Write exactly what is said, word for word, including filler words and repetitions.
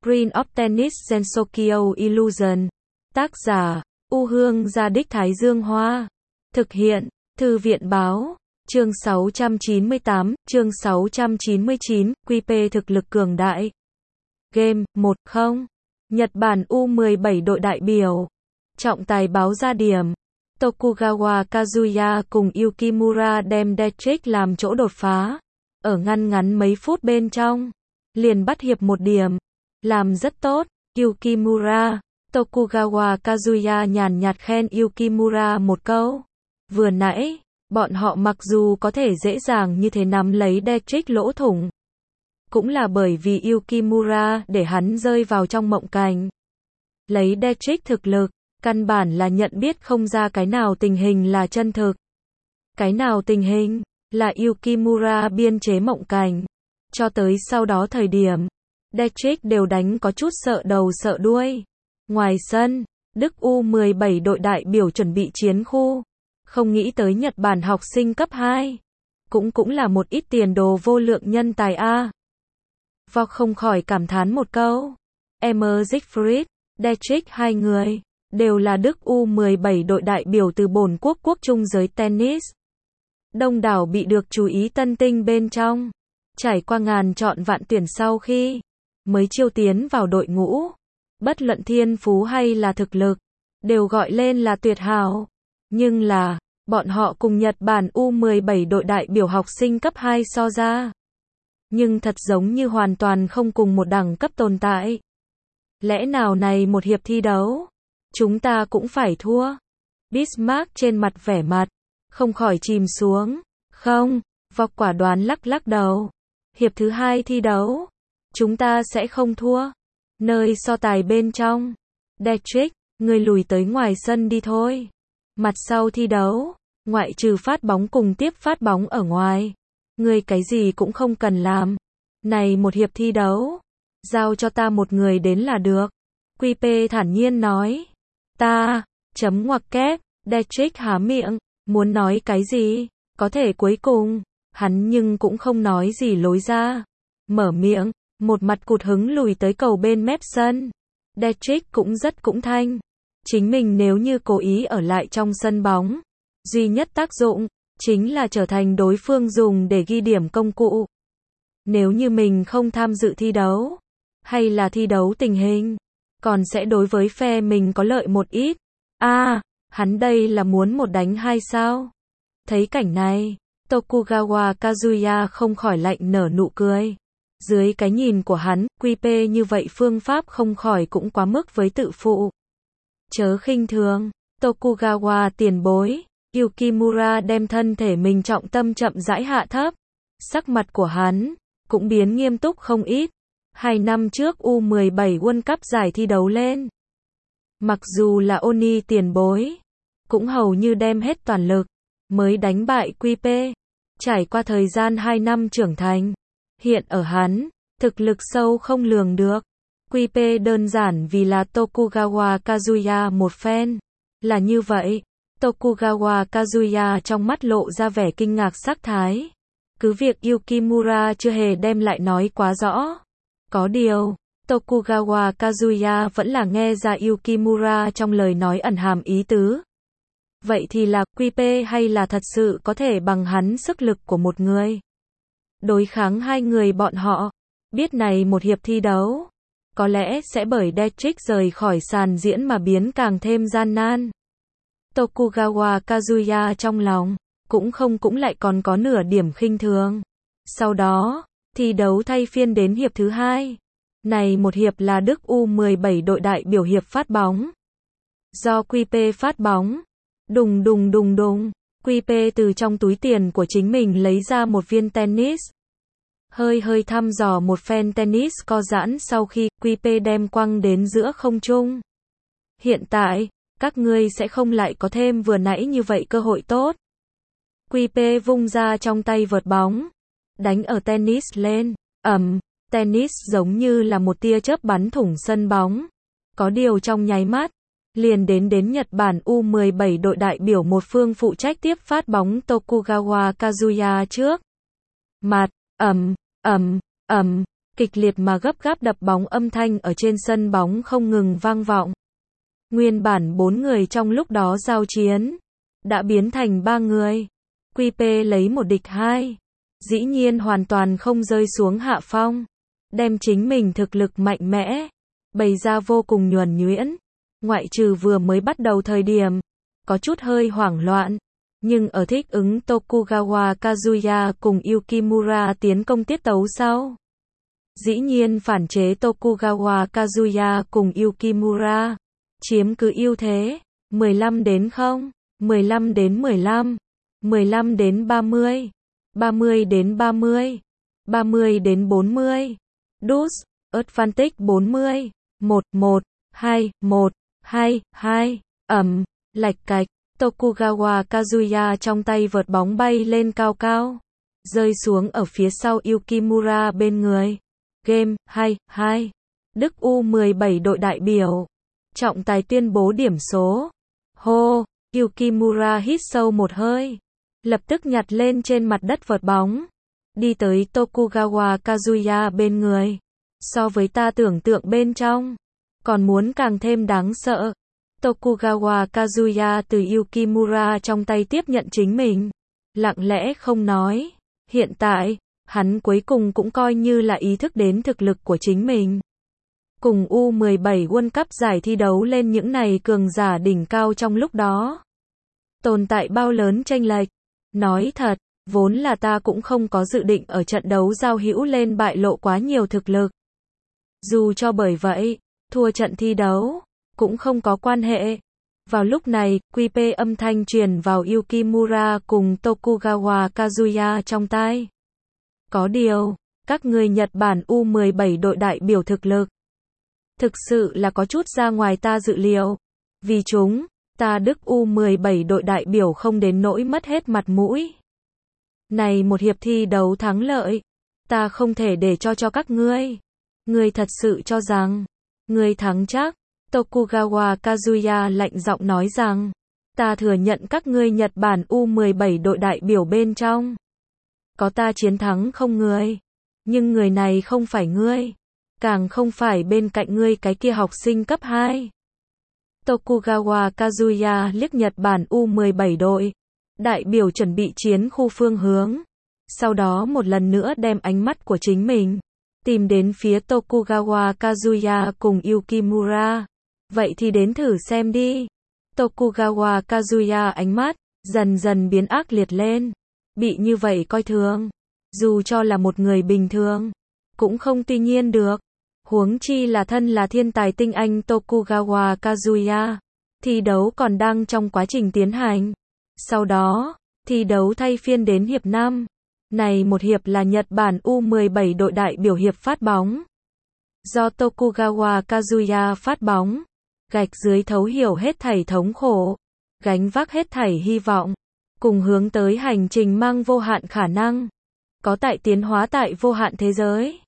Screen of Tennis Gensokyo Illusion. Tác giả, U Hương Gia Đích Thái Dương Hoa. Thực hiện, Thư viện Báo. Chương sáu trăm chín mươi tám, chương sáu trăm chín mươi chín, quy pê thực lực cường đại. Game, một không. Nhật Bản U mười bảy đội đại biểu. Trọng tài báo ra điểm. Tokugawa Kazuya cùng Yukimura đem Dietrich làm chỗ đột phá. Ở ngăn ngắn mấy phút bên trong, liền bắt hiệp một điểm. Làm rất tốt, Yukimura. Tokugawa Kazuya nhàn nhạt khen Yukimura một câu. Vừa nãy, bọn họ mặc dù có thể dễ dàng như thế nắm lấy Dietrich lỗ thủng, cũng là bởi vì Yukimura để hắn rơi vào trong mộng cảnh. Lấy Dietrich thực lực, căn bản là nhận biết không ra cái nào tình hình là chân thực. Cái nào tình hình là Yukimura biên chế mộng cảnh. Cho tới sau đó thời điểm, Dietrich đều đánh có chút sợ đầu sợ đuôi. Ngoài sân, Đức U mười bảy đội đại biểu chuẩn bị chiến khu. Không nghĩ tới Nhật Bản học sinh cấp hai. Cũng cũng là một ít tiền đồ vô lượng nhân tài A. Vọc không khỏi cảm thán một câu. Emmer Siegfried, Dietrich hai người, đều là Đức U mười bảy đội đại biểu từ bổn quốc quốc trung giới tennis. Đông đảo bị được chú ý tân tinh bên trong. Trải qua ngàn chọn vạn tuyển sau khi mới chiêu tiến vào đội ngũ. Bất luận thiên phú hay là thực lực, đều gọi lên là tuyệt hảo. Nhưng là, bọn họ cùng Nhật Bản U mười bảy đội đại biểu học sinh cấp hai so ra. Nhưng thật giống như hoàn toàn không cùng một đẳng cấp tồn tại. Lẽ nào này một hiệp thi đấu, chúng ta cũng phải thua? Bismarck trên mặt vẻ mặt, không khỏi chìm xuống. Không, Vọc quả đoán lắc lắc đầu. Hiệp thứ hai thi đấu, chúng ta sẽ không thua. Nơi so tài bên trong, Dietrich, người lùi tới ngoài sân đi thôi. Mặt sau thi đấu, ngoại trừ phát bóng cùng tiếp phát bóng ở ngoài, người cái gì cũng không cần làm. Này một hiệp thi đấu, giao cho ta một người đến là được. quy pê thản nhiên nói. Ta, chấm ngoặc kép, Dietrich há miệng, muốn nói cái gì, có thể cuối cùng, hắn nhưng cũng không nói gì lối ra. Mở miệng, một mặt cụt hứng lùi tới cầu bên mép sân. Dietrich cũng rất cũng thanh. Chính mình nếu như cố ý ở lại trong sân bóng, duy nhất tác dụng, chính là trở thành đối phương dùng để ghi điểm công cụ. Nếu như mình không tham dự thi đấu, hay là thi đấu tình hình, còn sẽ đối với phe mình có lợi một ít. A, à, hắn đây là muốn một đánh hai sao? Thấy cảnh này, Tokugawa Kazuya không khỏi lạnh nở nụ cười. Dưới cái nhìn của hắn, quy pê như vậy phương pháp không khỏi cũng quá mức với tự phụ. Chớ khinh thường, Tokugawa tiền bối. Yukimura đem thân thể mình trọng tâm chậm rãi hạ thấp. Sắc mặt của hắn cũng biến nghiêm túc không ít. Hai năm trước U mười bảy World Cup giải thi đấu lên. Mặc dù là Oni tiền bối, cũng hầu như đem hết toàn lực mới đánh bại quy pê. Trải qua thời gian hai năm trưởng thành, hiện ở hắn, thực lực sâu không lường được. quy pê đơn giản vì là Tokugawa Kazuya một fan. Là như vậy, Tokugawa Kazuya trong mắt lộ ra vẻ kinh ngạc sắc thái. Cứ việc Yukimura chưa hề đem lại nói quá rõ. Có điều, Tokugawa Kazuya vẫn là nghe ra Yukimura trong lời nói ẩn hàm ý tứ. Vậy thì là quy pê hay là thật sự có thể bằng hắn sức lực của một người? Đối kháng hai người bọn họ, biết này một hiệp thi đấu, có lẽ sẽ bởi Dietrich rời khỏi sàn diễn mà biến càng thêm gian nan. Tokugawa Kazuya trong lòng, cũng không cũng lại còn có nửa điểm khinh thường. Sau đó, thi đấu thay phiên đến hiệp thứ hai. Này một hiệp là Đức U mười bảy đội đại biểu hiệp phát bóng. Do quy pê phát bóng. Đùng đùng đùng đùng, quy pê từ trong túi tiền của chính mình lấy ra một viên tennis. Hơi hơi thăm dò một phen tennis co giãn sau khi quy pê đem quăng đến giữa không trung. Hiện tại, các ngươi sẽ không lại có thêm vừa nãy như vậy cơ hội tốt. quy pê vung ra trong tay vợt bóng, đánh ở tennis lên, ầm, tennis giống như là một tia chớp bắn thủng sân bóng. Có điều trong nháy mắt, liền đến đến Nhật Bản U mười bảy đội đại biểu một phương phụ trách tiếp phát bóng Tokugawa Kazuya trước. Mặt, ầm, ầm, ầm, kịch liệt mà gấp gáp đập bóng âm thanh ở trên sân bóng không ngừng vang vọng. Nguyên bản bốn người trong lúc đó giao chiến, đã biến thành ba người. quy pê lấy một địch hai. Dĩ nhiên hoàn toàn không rơi xuống hạ phong. Đem chính mình thực lực mạnh mẽ, bày ra vô cùng nhuần nhuyễn. Ngoại trừ vừa mới bắt đầu thời điểm, có chút hơi hoảng loạn. Nhưng ở thích ứng Tokugawa Kazuya cùng Yukimura tiến công tiết tấu sau. Dĩ nhiên phản chế Tokugawa Kazuya cùng Yukimura. Chiếm cứ ưu thế. mười lăm đến không, mười lăm đến mười lăm, mười lăm đến ba mươi, ba mươi đến ba mươi, ba mươi đến bốn mươi. Dus, Advantage bốn mươi. một một, hai một, hai hai. Ẩm, lạch cạch. Tokugawa Kazuya trong tay vợt bóng bay lên cao cao, rơi xuống ở phía sau Yukimura bên người. Game hai hai. Đức U mười bảy đội đại biểu. Trọng tài tuyên bố điểm số. Hô, Yukimura hít sâu một hơi, lập tức nhặt lên trên mặt đất vợt bóng, đi tới Tokugawa Kazuya bên người. So với ta tưởng tượng bên trong, còn muốn càng thêm đáng sợ. Tokugawa Kazuya từ Yukimura trong tay tiếp nhận chính mình, lặng lẽ không nói. Hiện tại, hắn cuối cùng cũng coi như là ý thức đến thực lực của chính mình. Cùng U mười bảy World Cup giải thi đấu lên những này cường giả đỉnh cao trong lúc đó. Tồn tại bao lớn chênh lệch. Nói thật, vốn là ta cũng không có dự định ở trận đấu giao hữu lên bại lộ quá nhiều thực lực. Dù cho bởi vậy, thua trận thi đấu, cũng không có quan hệ. Vào lúc này, quy pê âm thanh truyền vào Yukimura cùng Tokugawa Kazuya trong tai. Có điều, các người Nhật Bản U mười bảy đội đại biểu thực lực thực sự là có chút ra ngoài ta dự liệu. Vì chúng, ta Đức U mười bảy đội đại biểu không đến nỗi mất hết mặt mũi. Này một hiệp thi đấu thắng lợi, ta không thể để cho cho các ngươi. Ngươi thật sự cho rằng, ngươi thắng chắc. Tokugawa Kazuya lạnh giọng nói rằng, ta thừa nhận các ngươi Nhật Bản U mười bảy đội đại biểu bên trong. Có ta chiến thắng không người. Nhưng người này không phải ngươi. Càng không phải bên cạnh ngươi cái kia học sinh cấp hai. Tokugawa Kazuya liếc Nhật Bản U mười bảy đội đại biểu chuẩn bị chiến khu phương hướng. Sau đó một lần nữa đem ánh mắt của chính mình tìm đến phía Tokugawa Kazuya cùng Yukimura. Vậy thì đến thử xem đi. Tokugawa Kazuya ánh mắt dần dần biến ác liệt lên. Bị như vậy coi thường, dù cho là một người bình thường, cũng không tuy nhiên được. Huống chi là thân là thiên tài tinh anh Tokugawa Kazuya. Thi đấu còn đang trong quá trình tiến hành. Sau đó, thi đấu thay phiên đến hiệp năm. Này một hiệp là Nhật Bản U mười bảy đội đại biểu hiệp phát bóng. Do Tokugawa Kazuya phát bóng, gạch dưới thấu hiểu hết thảy thống khổ, gánh vác hết thảy hy vọng, cùng hướng tới hành trình mang vô hạn khả năng, có tại tiến hóa tại vô hạn thế giới.